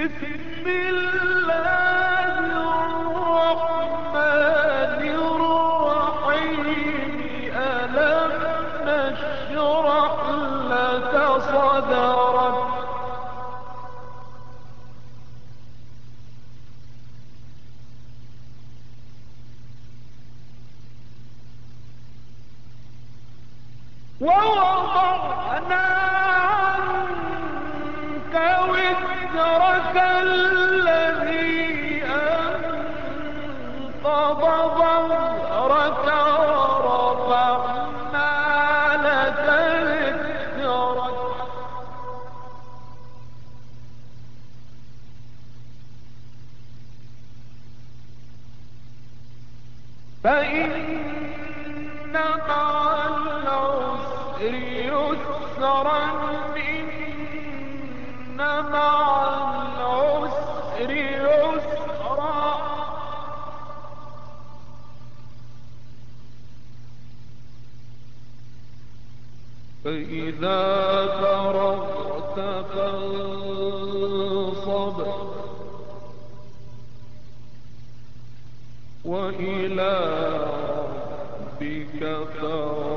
بسم الله الرحمن الرحيم. ألم نشرح لك صدرك. ووضعنا عنك وزرك الذي أنقض ظهرك ورفعنا لك ذكرك. فإن مع العسر يسرا. إن مع العسر يسرا. فإذا فرغت فانصب وإلى ربك فارغب.